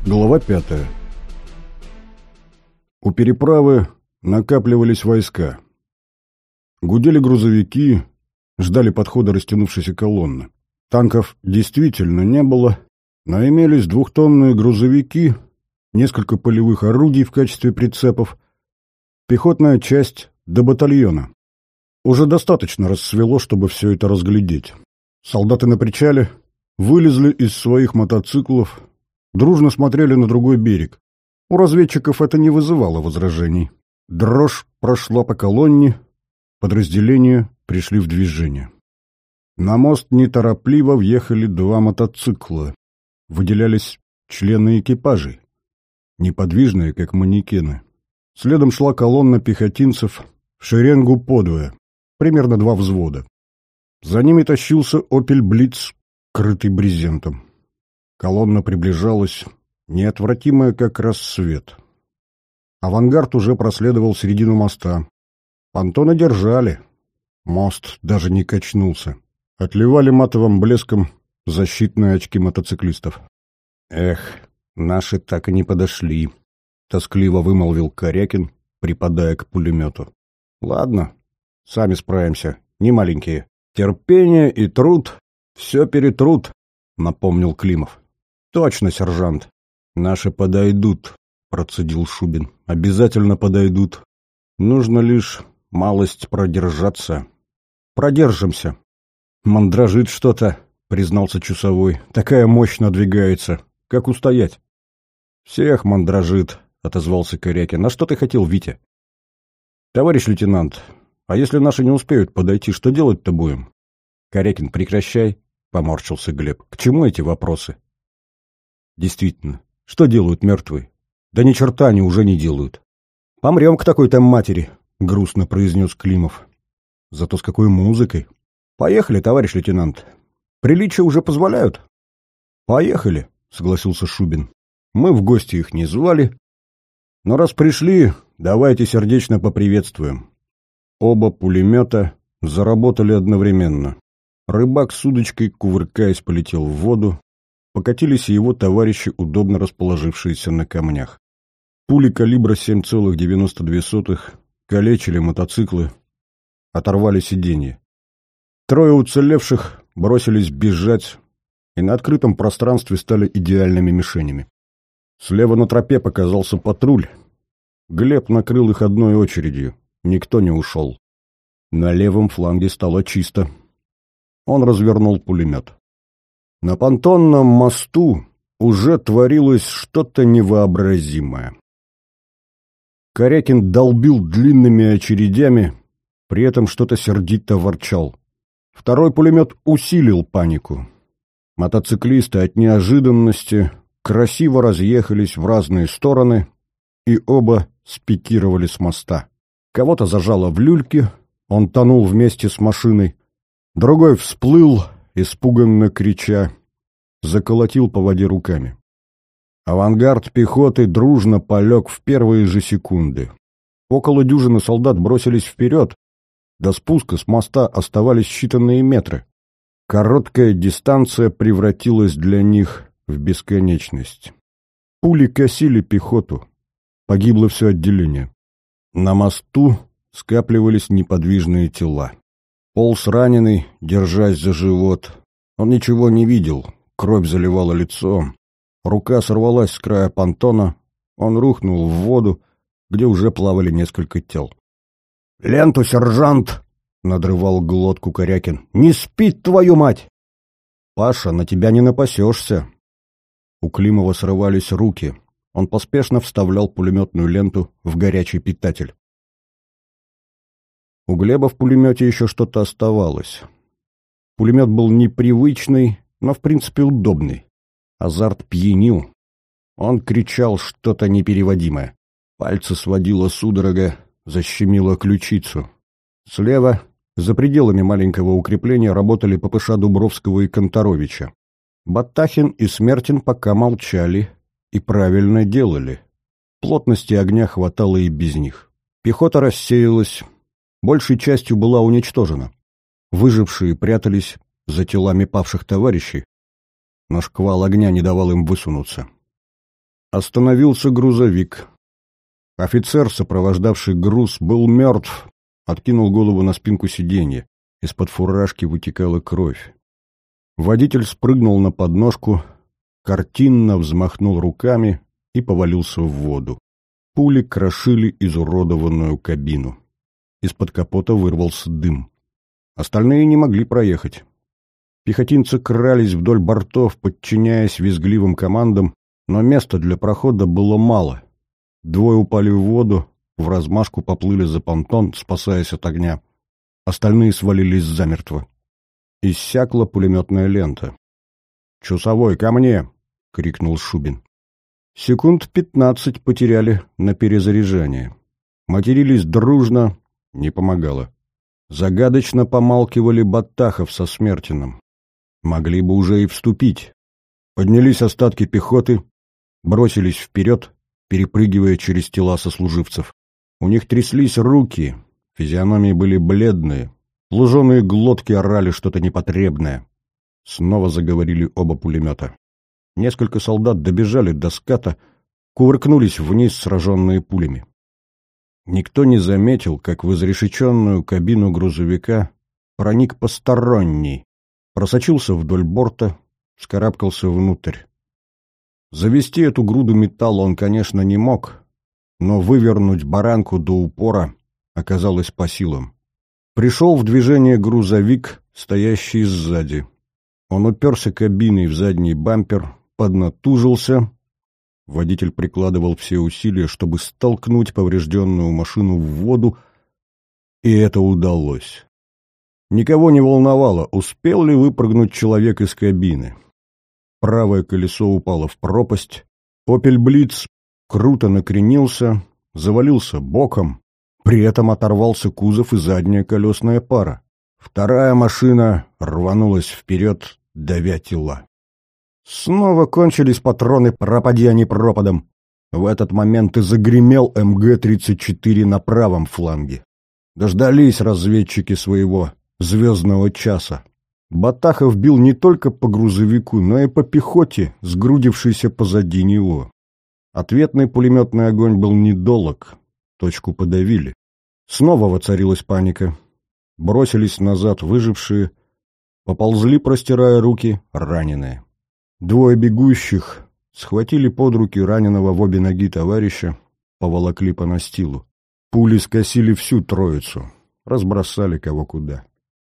Глава 5. У переправы накапливались войска. Гудели грузовики, ждали подхода растянувшейся колонны. Танков действительно не было, но имелись двухтонные грузовики, несколько полевых орудий в качестве прицепов, пехотная часть до батальона. Уже достаточно рассвело, чтобы все это разглядеть. Солдаты на причале вылезли из своих мотоциклов, дружно смотрели на другой берег. У разведчиков это не вызывало возражений. Дрожь прошла по колонне, подразделения пришли в движение. На мост неторопливо въехали два мотоцикла. Выделялись члены экипажей, неподвижные, как манекены. Следом шла колонна пехотинцев в шеренгу подвое, примерно 2 взвода. За ними тащился «Опель Блиц», крытый брезентом. Колонна приближалась, неотвратимая, как рассвет. Авангард уже проследовал середину моста. Понтоны держали. Мост даже не качнулся. Отливали матовым блеском защитные очки мотоциклистов. «Эх, наши так и не подошли», — тоскливо вымолвил Корякин, припадая к пулемету. «Ладно, сами справимся, не маленькие. Терпение и труд все перетрут», — напомнил Климов. «Точно, сержант. Наши подойдут», — процедил Шубин. «Обязательно подойдут. Нужно лишь малость продержаться». «Продержимся». «Мандражит что-то», — признался часовой. «Такая мощь надвигается. Как устоять?» «Всех мандражит», — отозвался Корякин. «А что ты хотел, Витя?» «Товарищ лейтенант, а если наши не успеют подойти, что делать-то будем?» «Корякин, прекращай», — поморщился Глеб. «К чему эти вопросы?» «Действительно, что делают мертвые?» «Да ни черта они уже не делают». «Помрем к такой-то матери», — грустно произнес Климов. «Зато с какой музыкой». «Поехали, товарищ лейтенант. Приличия уже позволяют?» «Поехали», — согласился Шубин. «Мы в гости их не звали. Но раз пришли, давайте сердечно поприветствуем». Оба пулемета заработали одновременно. Рыбак с удочкой, кувыркаясь, полетел в воду. Покатились и его товарищи, удобно расположившиеся на камнях. Пули калибра 7,92 калечили мотоциклы, оторвали сиденья. 3 уцелевших бросились бежать и на открытом пространстве стали идеальными мишенями. Слева на тропе показался патруль. Глеб накрыл их одной очередью. Никто не ушел. На левом фланге стало чисто. Он развернул пулемет. На понтонном мосту уже творилось что-то невообразимое. Корякин долбил длинными очередями, при этом что-то сердито ворчал. Второй пулемет усилил панику. Мотоциклисты от неожиданности красиво разъехались в разные стороны и оба спикировали с моста. Кого-то зажало в люльке, он тонул вместе с машиной. Другой всплыл, испуганно крича, заколотил по воде руками. Авангард пехоты дружно полег в первые же секунды. Около дюжины солдат бросились вперед. До спуска с моста оставались считанные метры. Короткая дистанция превратилась для них в бесконечность. Пули косили пехоту. Погибло все отделение. На мосту скапливались неподвижные тела. Полз раненый, держась за живот. Он ничего не видел, кровь заливала лицо. Рука сорвалась с края понтона, он рухнул в воду, где уже плавали несколько тел. «Ленту, сержант!» — надрывал глотку Корякин. «Не спит, твою мать!» «Паша, на тебя не напасешься!» У Климова срывались руки. Он поспешно вставлял пулеметную ленту в горячий питатель. У Глеба в пулемете еще что-то оставалось. Пулемет был непривычный, но в принципе удобный. Азарт пьянил. Он кричал что-то непереводимое. Пальцы сводило судорога, защемило ключицу. Слева, за пределами маленького укрепления, работали ППШ Дубровского и Конторовича. Батахин и Смертин пока молчали и правильно делали. Плотности огня хватало и без них. Пехота рассеялась, большей частью была уничтожена. Выжившие прятались за телами павших товарищей, но шквал огня не давал им высунуться. остановился грузовик. Офицер, сопровождавший груз, был мертв, откинул голову на спинку сиденья. Из-под фуражки вытекала кровь. Водитель спрыгнул на подножку, картинно взмахнул руками и повалился в воду. Пули крошили изуродованную кабину. Из-под капота вырвался дым. Остальные не могли проехать. Пехотинцы крались вдоль бортов, подчиняясь визгливым командам, но места для прохода было мало. Двое упали в воду, вразмашку поплыли за понтон, спасаясь от огня. Остальные свалились замертво. Иссякла пулеметная лента. «Часовой, ко мне!» — крикнул Шубин. Секунд 15 потеряли на перезаряжание. Матерились дружно, не помогало. Загадочно помалкивали Батахов со Смертиным. Могли бы уже и вступить. Поднялись остатки пехоты, бросились вперед, перепрыгивая через тела сослуживцев. У них тряслись руки, физиономии были бледные, луженые глотки орали что-то непотребное. Снова заговорили оба пулемета. Несколько солдат добежали до ската, кувыркнулись вниз, сраженные пулями. Никто не заметил, как в изрешеченную кабину грузовика проник посторонний, просочился вдоль борта, вскарабкался внутрь. Завести эту груду металла он, конечно, не мог, но вывернуть баранку до упора оказалось по силам. Пришел в движение грузовик, стоящий сзади. Он уперся кабиной в задний бампер, поднатужился. Водитель прикладывал все усилия, чтобы столкнуть поврежденную машину в воду, и это удалось. Никого не волновало, успел ли выпрыгнуть человек из кабины. Правое колесо упало в пропасть. «Опель Блиц» круто накренился, завалился боком, при этом оторвался кузов и задняя колесная пара. Вторая машина рванулась вперед, давя тела. Снова кончились патроны, пропадя они пропадом. В этот момент и загремел МГ-34 на правом фланге. Дождались разведчики своего звездного часа. Батахов бил не только по грузовику, но и по пехоте, сгрудившейся позади него. Ответный пулеметный огонь был недолог, точку подавили. Снова воцарилась паника. Бросились назад выжившие, поползли, простирая руки, раненые. Двое бегущих схватили под руки раненого в обе ноги товарища, поволокли по настилу. Пули скосили всю троицу, разбросали кого куда.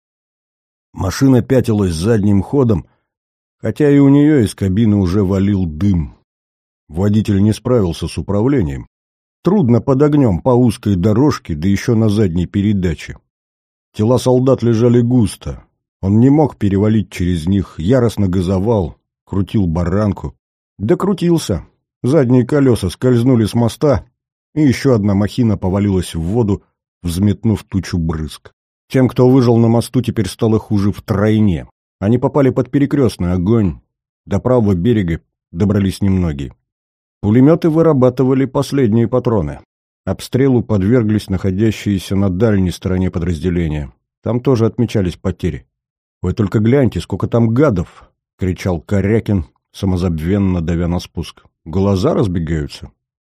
Машина пятилась задним ходом, хотя и у нее из кабины уже валил дым. Водитель не справился с управлением. Трудно под огнем по узкой дорожке, да еще на задней передаче. Тела солдат лежали густо. Он не мог перевалить через них, яростно газовал, крутил баранку. Докрутился. Задние колеса скользнули с моста, и еще одна махина повалилась в воду, взметнув тучу брызг. Тем, кто выжил на мосту, теперь стало хуже втройне. Они попали под перекрестный огонь. До правого берега добрались немногие. Пулеметы вырабатывали последние патроны. Обстрелу подверглись находящиеся на дальней стороне подразделения. Там тоже отмечались потери. «Вы только гляньте, сколько там гадов!» — кричал Корякин, самозабвенно давя на спуск. «Глаза разбегаются!»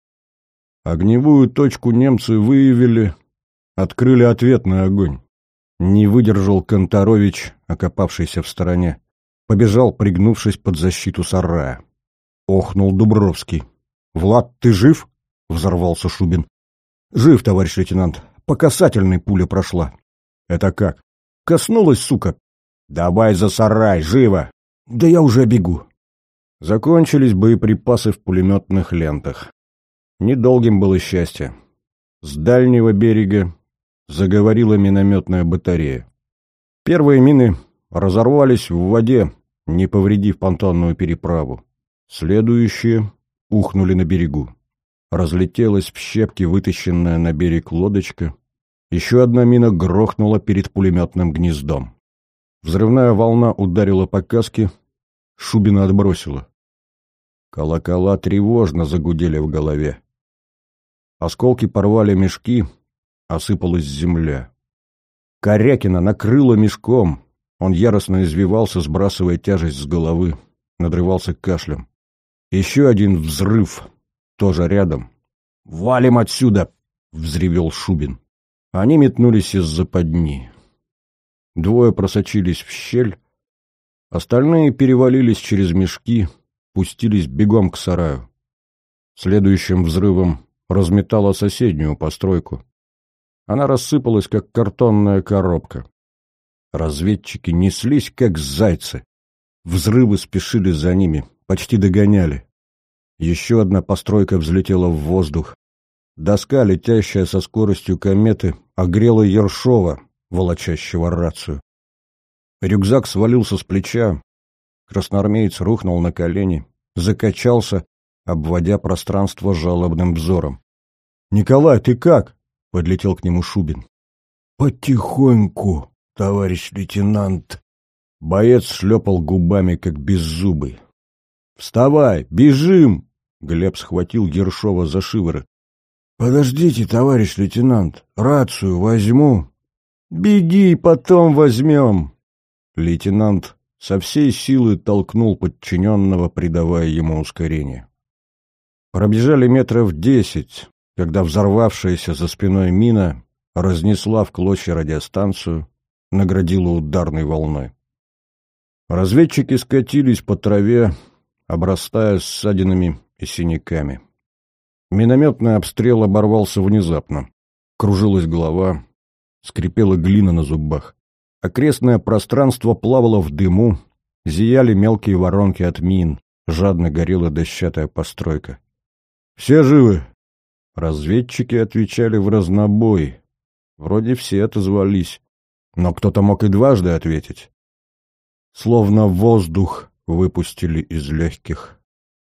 Огневую точку немцы выявили, открыли ответный огонь. Не выдержал Конторович, окопавшийся в стороне. Побежал, пригнувшись под защиту сарая. Охнул Дубровский. «Влад, ты жив?» — взорвался Шубин. «Жив, товарищ лейтенант. По касательной пуля прошла». «Это как?» «Коснулась, сука». «Давай за сарай, живо!» «Да я уже бегу». Закончились боеприпасы в пулеметных лентах. Недолгим было счастье. С дальнего берега заговорила минометная батарея. Первые мины разорвались в воде, не повредив понтонную переправу. Следующие ухнули на берегу. Разлетелась в щепки вытащенная на берег лодочка. Еще одна мина грохнула перед пулеметным гнездом. Взрывная волна ударила по каске, Шубина отбросила. Колокола тревожно загудели в голове. Осколки порвали мешки, осыпалась земля. Корякина накрыло мешком. Он яростно извивался, сбрасывая тяжесть с головы, надрывался кашлем. Еще один взрыв. тоже рядом. «Валим отсюда!» — взревел Шубин. Они метнулись из западни. Двое просочились в щель, остальные перевалились через мешки, пустились бегом к сараю. Следующим взрывом разметало соседнюю постройку. Она рассыпалась, как картонная коробка. Разведчики неслись, как зайцы. Взрывы спешили за ними, почти догоняли. Еще одна постройка взлетела в воздух. Доска, летящая со скоростью кометы, огрела Ершова, волочащего рацию. Рюкзак свалился с плеча. Красноармеец рухнул на колени, закачался, обводя пространство жалобным взором. «Николай, ты как?» — подлетел к нему Шубин. «Потихоньку, товарищ лейтенант». Боец шлепал губами, как беззубый. «Вставай, бежим!» — Глеб схватил Ершова за шиворот. «Подождите, товарищ лейтенант, рацию возьму». «Беги, потом возьмем». Лейтенант со всей силы толкнул подчиненного, придавая ему ускорение. Пробежали метров 10, когда взорвавшаяся за спиной мина разнесла в клочья радиостанцию, наградила ударной волной. Разведчики скатились по траве, обрастая ссадинами и синяками. Минометный обстрел оборвался внезапно. Кружилась голова, скрипела глина на зубах. Окрестное пространство плавало в дыму, зияли мелкие воронки от мин, жадно горела дощатая постройка. «Все живы?» Разведчики отвечали в разнобой. Вроде все отозвались, но кто-то мог и дважды ответить. Словно воздух выпустили из легких.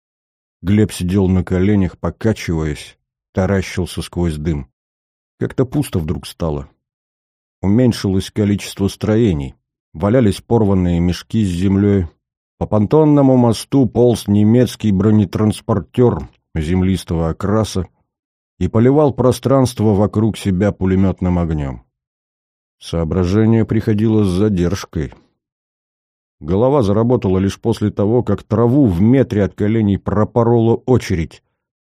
Глеб сидел на коленях, покачиваясь, таращился сквозь дым. Как-то пусто вдруг стало. Уменьшилось количество строений. Валялись порванные мешки с землей. По понтонному мосту полз немецкий бронетранспортер землистого окраса и поливал пространство вокруг себя пулеметным огнем. Соображение приходило с задержкой. Голова заработала лишь после того, как траву в метре от коленей пропорола очередь.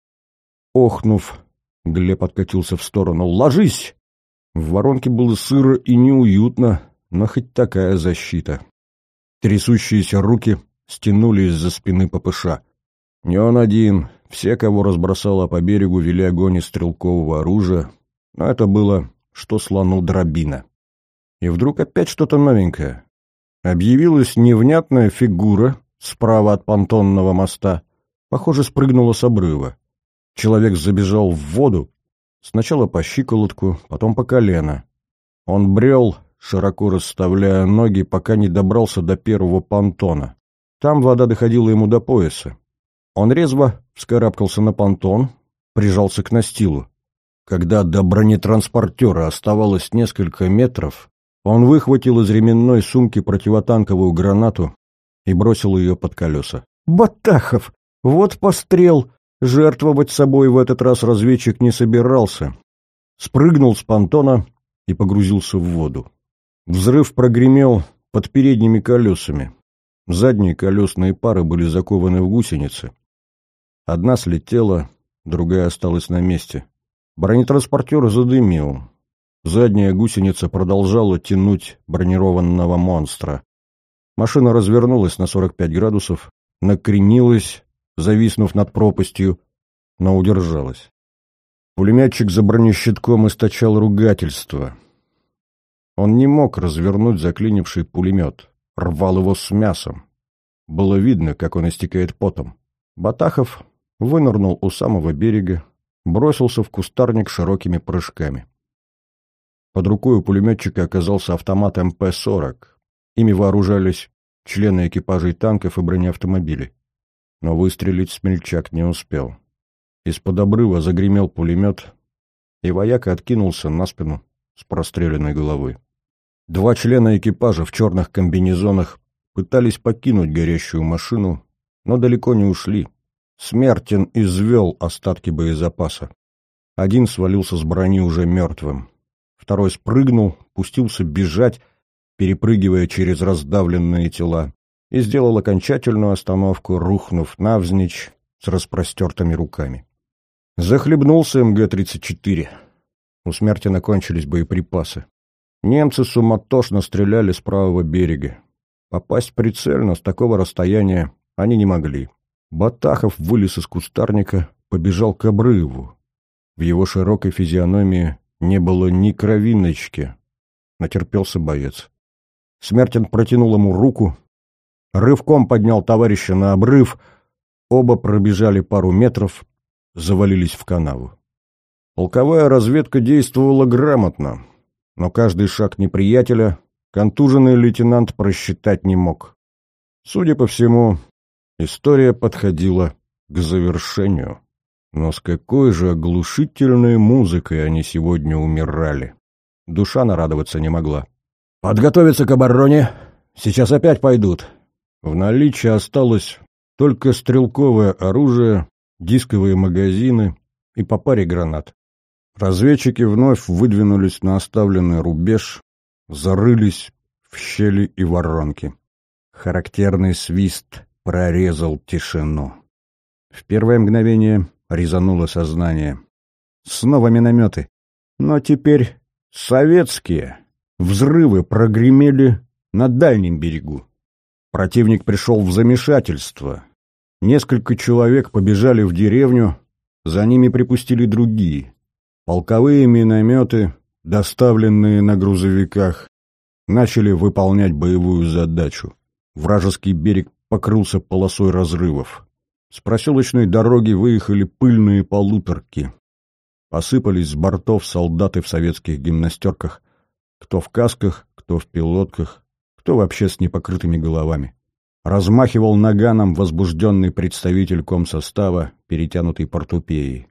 Охнув, Глеб откатился в сторону. «Ложись!» В воронке было сыро и неуютно, но хоть такая защита. Трясущиеся руки стянули из-за спины ППШ. Не он один, все, кого разбросало по берегу, вели огонь из стрелкового оружия, но это было что слону дробина. И вдруг опять что-то новенькое. Объявилась невнятная фигура справа от понтонного моста. Похоже, спрыгнула с обрыва. Человек забежал в воду, сначала по щиколотку, потом по колено. Он брел, широко расставляя ноги, пока не добрался до первого понтона. Там вода доходила ему до пояса. Он резво вскарабкался на понтон, прижался к настилу. Когда до бронетранспортера оставалось несколько метров, он выхватил из ременной сумки противотанковую гранату и бросил ее под колеса. «Батахов! Вот пострел!» Жертвовать собой в этот раз разведчик не собирался. Спрыгнул с понтона и погрузился в воду. Взрыв прогремел под передними колесами. Задние колесные пары были закованы в гусеницы. Одна слетела, другая осталась на месте. Бронетранспортер задымил. Задняя гусеница продолжала тянуть бронированного монстра. Машина развернулась на 45 градусов, накренилась, зависнув над пропастью, но удержалась. Пулеметчик за бронещитком источал ругательство. Он не мог развернуть заклинивший пулемет, рвал его с мясом. Было видно, как он истекает потом. Батахов вынырнул у самого берега, бросился в кустарник широкими прыжками. Под рукой у пулеметчика оказался автомат МП-40. Ими вооружались члены экипажей танков и бронеавтомобилей. Но выстрелить смельчак не успел. Из-под обрыва загремел пулемет, и вояка откинулся на спину с простреленной головой. Два члена экипажа в черных комбинезонах пытались покинуть горящую машину, но далеко не ушли. Смертин извел остатки боезапаса. Один свалился с брони уже мертвым. Второй спрыгнул, пустился бежать, перепрыгивая через раздавленные тела, и сделал окончательную остановку, рухнув навзничь с распростертыми руками. Захлебнулся МГ-34. У Смертина кончились боеприпасы. Немцы суматошно стреляли с правого берега. Попасть прицельно с такого расстояния они не могли. Батахов вылез из кустарника, побежал к обрыву. В его широкой физиономии не было ни кровиночки. Натерпелся боец. Смертин протянул ему руку, рывком поднял товарища на обрыв, оба пробежали пару метров, завалились в канаву. Полковая разведка действовала грамотно, но каждый шаг неприятеля контуженный лейтенант просчитать не мог. Судя по всему, история подходила к завершению. Но с какой же оглушительной музыкой они сегодня умирали. Душа нарадоваться не могла. «Подготовиться к обороне! Сейчас опять пойдут!» В наличии осталось только стрелковое оружие, дисковые магазины и по паре гранат. Разведчики вновь выдвинулись на оставленный рубеж, зарылись в щели и воронки. Характерный свист прорезал тишину. В первое мгновение резануло сознание. Снова минометы. Но теперь советские. Взрывы прогремели на дальнем берегу. Противник пришел в замешательство. Несколько человек побежали в деревню, за ними припустили другие. Полковые минометы, доставленные на грузовиках, начали выполнять боевую задачу. Вражеский берег покрылся полосой разрывов. С проселочной дороги выехали пыльные полуторки. Посыпались с бортов солдаты в советских гимнастерках, кто в касках, кто в пилотках, кто вообще с непокрытыми головами. Размахивал наганом возбужденный представитель комсостава, перетянутый портупеей.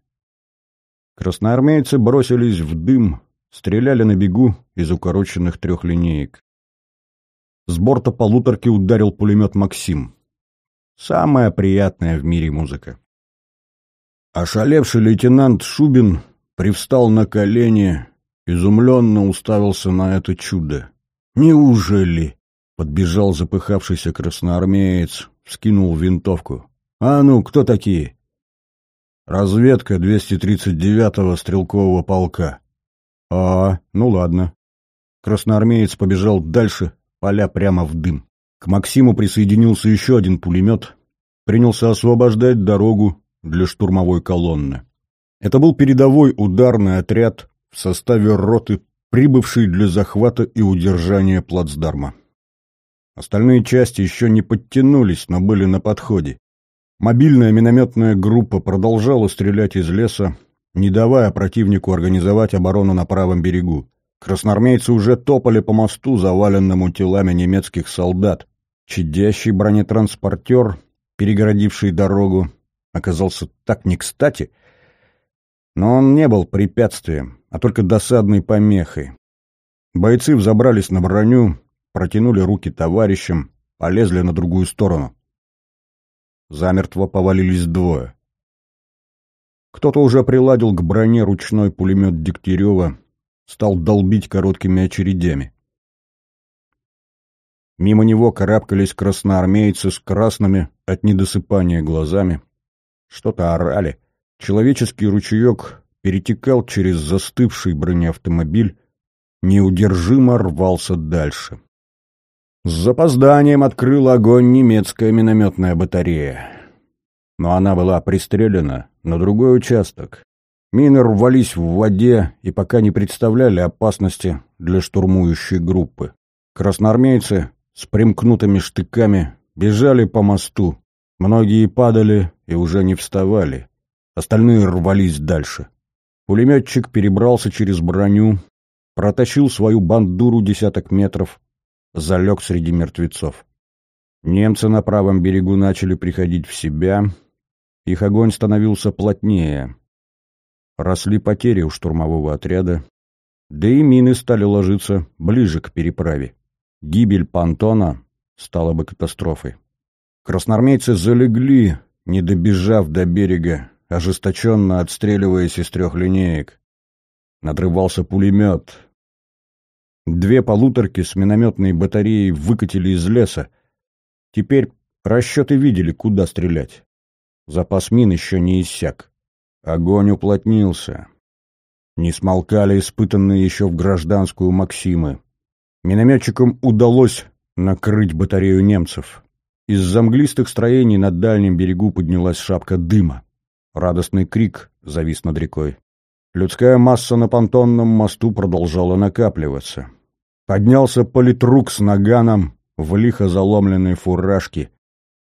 Красноармейцы бросились в дым, стреляли на бегу из укороченных трехлинеек. С борта полуторки ударил пулемет «Максим». Самая приятная в мире музыка. Ошалевший лейтенант Шубин привстал на колени, изумленно уставился на это чудо. «Неужели?» — подбежал запыхавшийся красноармеец, вскинул винтовку. «А ну, кто такие?» «Разведка 239-го стрелкового полка». «А, ну ладно». Красноармеец побежал дальше, поля прямо в дым. К «Максиму» присоединился еще один пулемет, принялся освобождать дорогу для штурмовой колонны. Это был передовой ударный отряд в составе роты, прибывший для захвата и удержания плацдарма. Остальные части еще не подтянулись, но были на подходе. Мобильная минометная группа продолжала стрелять из леса, не давая противнику организовать оборону на правом берегу. Красноармейцы уже топали по мосту, заваленному телами немецких солдат. Чадящий бронетранспортер, перегородивший дорогу, оказался так не кстати, но он не был препятствием, а только досадной помехой. Бойцы взобрались на броню, протянули руки товарищам, полезли на другую сторону. Замертво повалились двое. Кто-то уже приладил к броне ручной пулемет Дегтярева, стал долбить короткими очередями. Мимо него карабкались красноармейцы с красными от недосыпания глазами. Что-то орали. Человеческий ручеек перетекал через застывший бронеавтомобиль, неудержимо рвался дальше. С запозданием открыла огонь немецкая минометная батарея. Но она была пристрелена на другой участок. Мины рвались в воде и пока не представляли опасности для штурмующей группы. Красноармейцы с примкнутыми штыками бежали по мосту. Многие падали и уже не вставали. Остальные рвались дальше. Пулеметчик перебрался через броню, протащил свою бандуру десяток метров, залег среди мертвецов. Немцы на правом берегу начали приходить в себя. Их огонь становился плотнее. Росли потери у штурмового отряда, да и мины стали ложиться ближе к переправе. Гибель понтона стала бы катастрофой. Красноармейцы залегли, не добежав до берега, ожесточенно отстреливаясь из трехлинеек. Надрывался пулемет. Две полуторки с минометной батареей выкатили из леса. Теперь расчеты видели, куда стрелять. Запас мин еще не иссяк. Огонь уплотнился. Не смолкали испытанные еще в гражданскую Максимы. Минометчикам удалось накрыть батарею немцев. Из-за мглистых строений на дальнем берегу поднялась шапка дыма. Радостный крик завис над рекой. Людская масса на понтонном мосту продолжала накапливаться. Поднялся политрук с наганом в лихо заломленной фуражке.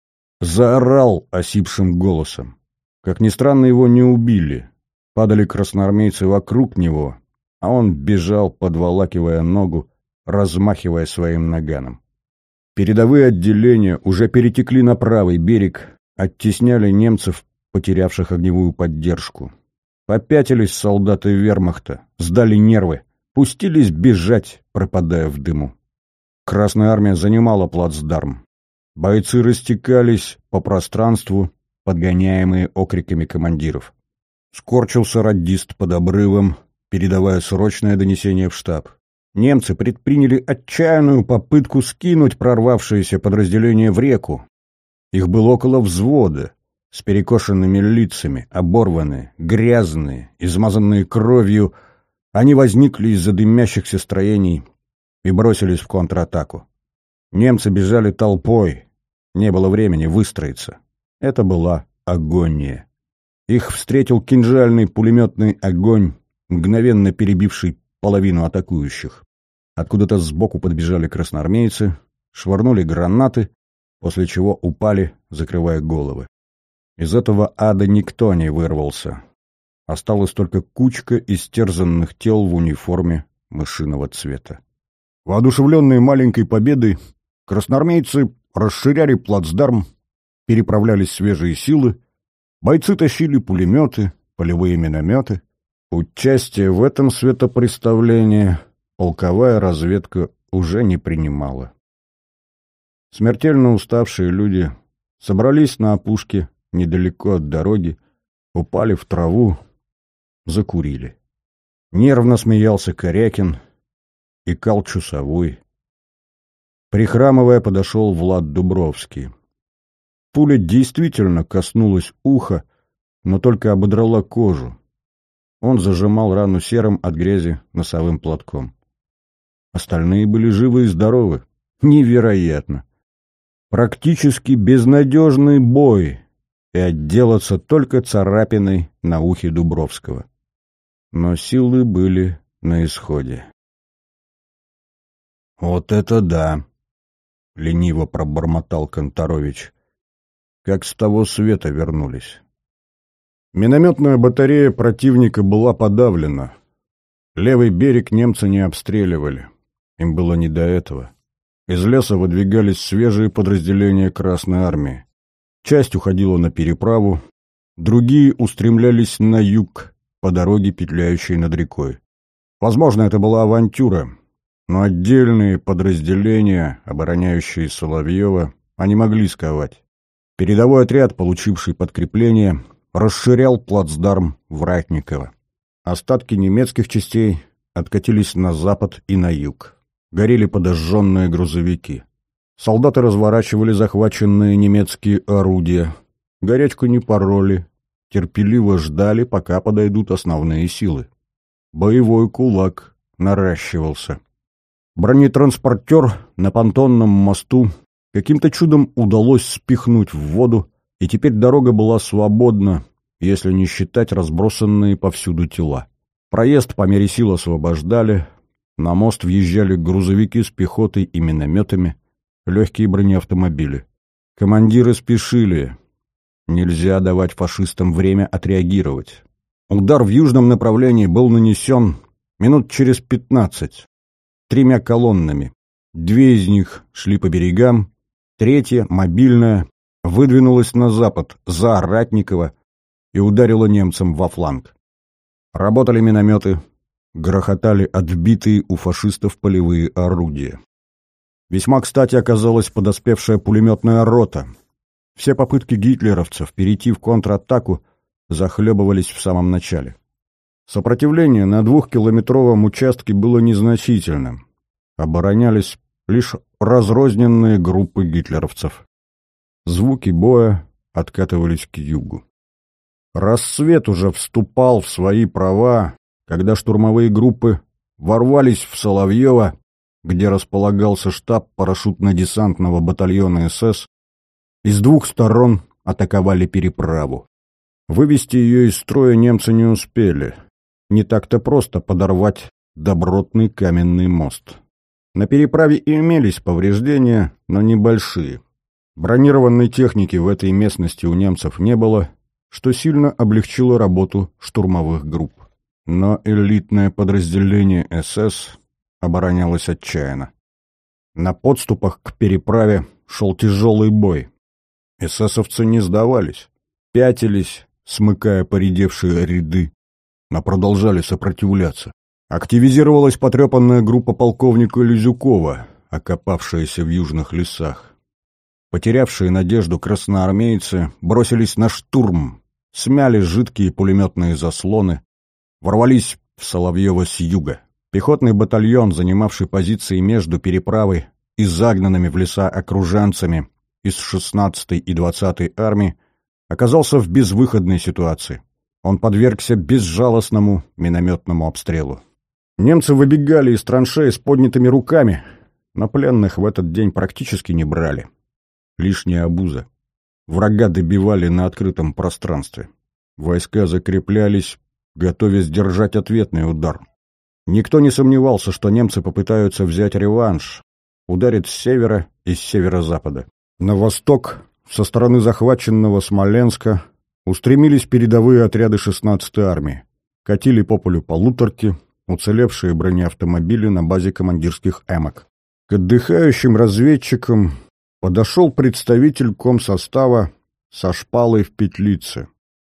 Заорал осипшим голосом. Как ни странно, его не убили. Падали красноармейцы вокруг него, а он бежал, подволакивая ногу, размахивая своим наганом. Передовые отделения уже перетекли на правый берег, оттесняли немцев, потерявших огневую поддержку. Попятились солдаты вермахта, сдали нервы, пустились бежать, пропадая в дыму. Красная армия занимала плацдарм. Бойцы растекались по пространству, подгоняемые окриками командиров. Скорчился радист под обрывом, передавая срочное донесение в штаб. Немцы предприняли отчаянную попытку скинуть прорвавшееся подразделение в реку. Их было около взвода, с перекошенными лицами, оборванные, грязные, измазанные кровью. Они возникли из-за дымящихся строений и бросились в контратаку. Немцы бежали толпой, не было времени выстроиться. Это была агония. Их встретил кинжальный пулеметный огонь, мгновенно перебивший половину атакующих. Откуда-то сбоку подбежали красноармейцы, швырнули гранаты, после чего упали, закрывая головы. Из этого ада никто не вырвался. Осталась только кучка истерзанных тел в униформе мышиного цвета. Воодушевленные маленькой победой, красноармейцы расширяли плацдарм, переправлялись свежие силы, бойцы тащили пулеметы, полевые минометы. Участие в этом светопреставлении полковая разведка уже не принимала. Смертельно уставшие люди собрались на опушке недалеко от дороги, упали в траву, закурили. Нервно смеялся Корякин, икал часовой. Прихрамывая, подошел Влад Дубровский. Пуля действительно коснулась уха, но только ободрала кожу. Он зажимал рану серым от грязи носовым платком. Остальные были живы и здоровы. Невероятно! Практически безнадежный бой, и отделаться только царапиной на ухе Дубровского. Но силы были на исходе. «Вот это да!» — лениво пробормотал Канторович. «Как с того света вернулись». Минометная батарея противника была подавлена. Левый берег немцы не обстреливали. Им было не до этого. Из леса выдвигались свежие подразделения Красной армии. Часть уходила на переправу, другие устремлялись на юг, по дороге, петляющей над рекой. Возможно, это была авантюра, но отдельные подразделения, обороняющие Соловьева, они могли сковать. Передовой отряд, получивший подкрепление, расширял плацдарм Вратникова. Остатки немецких частей откатились на запад и на юг. Горели подожженные грузовики. Солдаты разворачивали захваченные немецкие орудия. Горячку не пороли, терпеливо ждали, пока подойдут основные силы. Боевой кулак наращивался. Бронетранспортер на понтонном мосту каким-то чудом удалось спихнуть в воду, и теперь дорога была свободна, если не считать разбросанные повсюду тела. Проезд по мере сил освобождали, на мост въезжали грузовики с пехотой и минометами, легкие бронеавтомобили. Командиры спешили. Нельзя давать фашистам время отреагировать. Удар в южном направлении был нанесен минут через 15, 3 колоннами. 2 из них шли по берегам, 3, мобильная, выдвинулась на запад, за Ратникова, и ударила немцам во фланг. Работали минометы, грохотали отбитые у фашистов полевые орудия. Весьма кстати оказалась подоспевшая пулеметная рота. Все попытки гитлеровцев перейти в контратаку захлебывались в самом начале. Сопротивление на 2-километровом участке было незначительным. Оборонялись лишь разрозненные группы гитлеровцев. Звуки боя откатывались к югу. Рассвет уже вступал в свои права, когда штурмовые группы ворвались в Соловьево, где располагался штаб парашютно-десантного батальона СС, и с двух сторон атаковали переправу. Вывести ее из строя немцы не успели. Не так-то просто подорвать добротный каменный мост. На переправе и имелись повреждения, но небольшие. Бронированной техники в этой местности у немцев не было, что сильно облегчило работу штурмовых групп. Но элитное подразделение СС оборонялось отчаянно. На подступах к переправе шел тяжелый бой. Эсэсовцы не сдавались, пятились, смыкая поредевшие ряды, но продолжали сопротивляться. Активизировалась потрепанная группа полковника Лизюкова, окопавшаяся в южных лесах. Потерявшие надежду красноармейцы бросились на штурм, смяли жидкие пулеметные заслоны, ворвались в Соловьево с юга. Пехотный батальон, занимавший позиции между переправой и загнанными в леса окруженцами из 16-й и 20-й армии, оказался в безвыходной ситуации. Он подвергся безжалостному минометному обстрелу. Немцы выбегали из траншей с поднятыми руками, но пленных в этот день практически не брали. Лишняя обуза. Врага добивали на открытом пространстве. Войска закреплялись, готовясь держать ответный удар. Никто не сомневался, что немцы попытаются взять реванш, ударят с севера и с северо-запада. На восток, со стороны захваченного Смоленска, устремились передовые отряды 16-й армии. Катили по полю полуторки, уцелевшие бронеавтомобили на базе командирских эмок. К отдыхающим разведчикам подошел представитель комсостава со шпалой в петлице.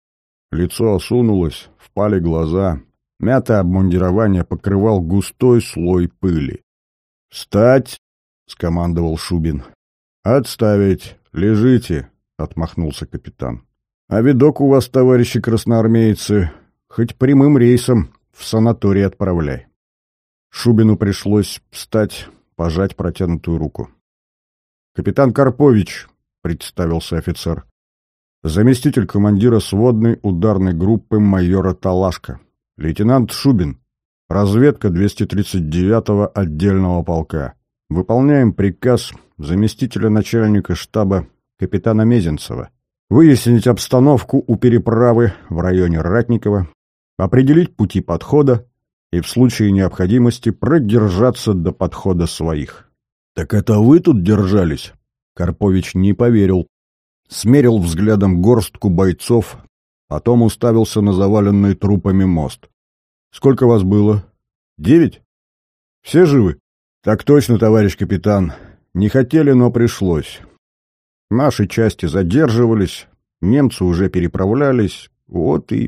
Лицо осунулось, впали глаза, мятое обмундирование покрывал густой слой пыли. «Встать!» — скомандовал Шубин. «Отставить! Лежите!» — отмахнулся капитан. «А видок у вас, товарищи красноармейцы, хоть прямым рейсом в санаторий отправляй». Шубину пришлось встать, пожать протянутую руку. «Капитан Карпович», — представился офицер, — «заместитель командира сводной ударной группы майора Талашко, лейтенант Шубин, разведка 239-го отдельного полка. Выполняем приказ заместителя начальника штаба капитана Мезенцева выяснить обстановку у переправы в районе Ратникова, определить пути подхода и в случае необходимости продержаться до подхода своих». «Так это вы тут держались?» Карпович не поверил. Смерил взглядом горстку бойцов, потом уставился на заваленный трупами мост. «Сколько вас было? 9? Все живы?» «Так точно, товарищ капитан. Не хотели, но пришлось. Наши части задерживались, немцы уже переправлялись, вот и...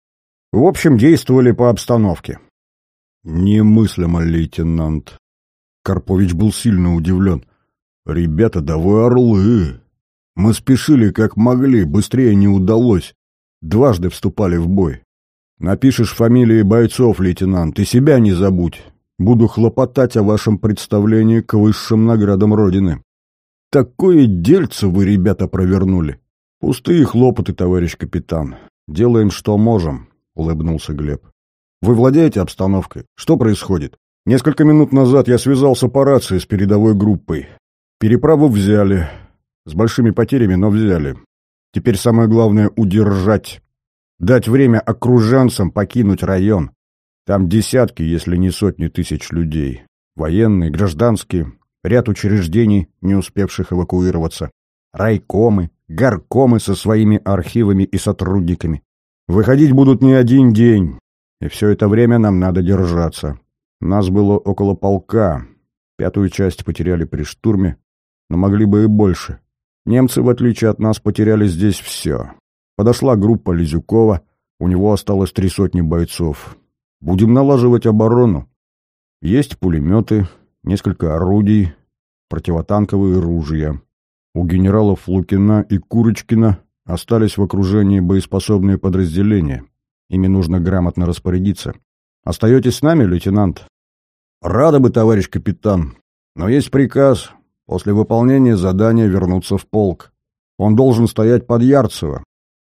В общем, действовали по обстановке». «Немыслимо, лейтенант». Карпович был сильно удивлен. «Ребята, да вы орлы! Мы спешили как могли, быстрее не удалось. Дважды вступали в бой. Напишешь фамилии бойцов, лейтенант, и себя не забудь. Буду хлопотать о вашем представлении к высшим наградам Родины. Такое дельце вы, ребята, провернули». «Пустые хлопоты, товарищ капитан. Делаем, что можем», — улыбнулся Глеб. «Вы владеете обстановкой? Что происходит?» «Несколько минут назад я связался по рации с передовой группой. Переправу взяли. С большими потерями, но взяли. Теперь самое главное — удержать. Дать время окруженцам покинуть район. Там десятки, если не сотни тысяч людей. Военные, гражданские, ряд учреждений, не успевших эвакуироваться. Райкомы, горкомы со своими архивами и сотрудниками. Выходить будут не один день. И все это время нам надо держаться. Нас было около полка. 5-ю часть потеряли при штурме, но могли бы и больше. Немцы, в отличие от нас, потеряли здесь все. Подошла группа Лизюкова, у него осталось 3 сотни бойцов. Будем налаживать оборону. Есть пулеметы, несколько орудий, противотанковые ружья. У генералов Лукина и Курочкина остались в окружении боеспособные подразделения. Ими нужно грамотно распорядиться. Остаетесь с нами, лейтенант?» «Рады бы, товарищ капитан, но есть приказ после выполнения задания вернуться в полк. Он должен стоять под Ярцево.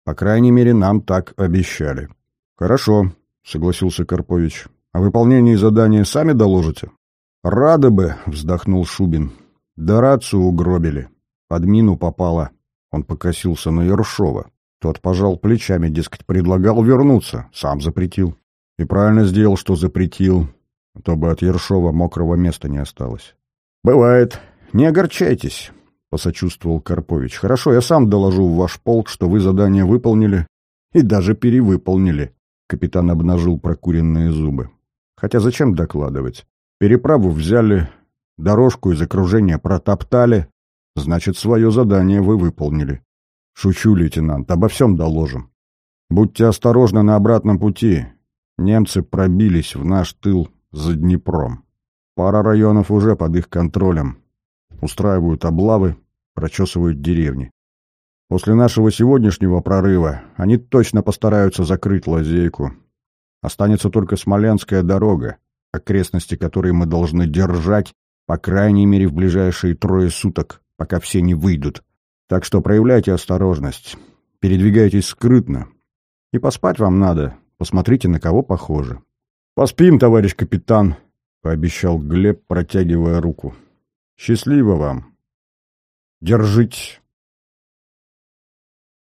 По крайней мере, нам так обещали. Хорошо, согласился Карпович. О выполнении задания сами доложите? Рады бы, вздохнул Шубин. Да рацию угробили. Под мину попало. Он покосился на Ершова. Тот пожал плечами, дескать, предлагал вернуться. Сам запретил. И правильно сделал, что запретил. А то бы от Ершова мокрого места не осталось. Бывает. Не огорчайтесь, посочувствовал Карпович. Хорошо, я сам доложу в ваш полк, что вы задание выполнили и даже перевыполнили. Капитан обнажил прокуренные зубы. Хотя зачем докладывать? Переправу взяли, дорожку из окружения протоптали, значит, свое задание вы выполнили. Шучу, лейтенант, обо всем доложим. Будьте осторожны на обратном пути. Немцы пробились в наш тыл за Днепром. Пара районов уже под их контролем. Устраивают облавы, прочесывают деревни. После нашего сегодняшнего прорыва они точно постараются закрыть лазейку. Останется только Смоленская дорога, окрестности которой мы должны держать, по крайней мере, в ближайшие 3 суток, пока все не выйдут. Так что проявляйте осторожность, передвигайтесь скрытно. И поспать вам надо, посмотрите, на кого похоже. «Поспим, товарищ капитан», — пообещал Глеб, протягивая руку. «Счастливо вам. Держите».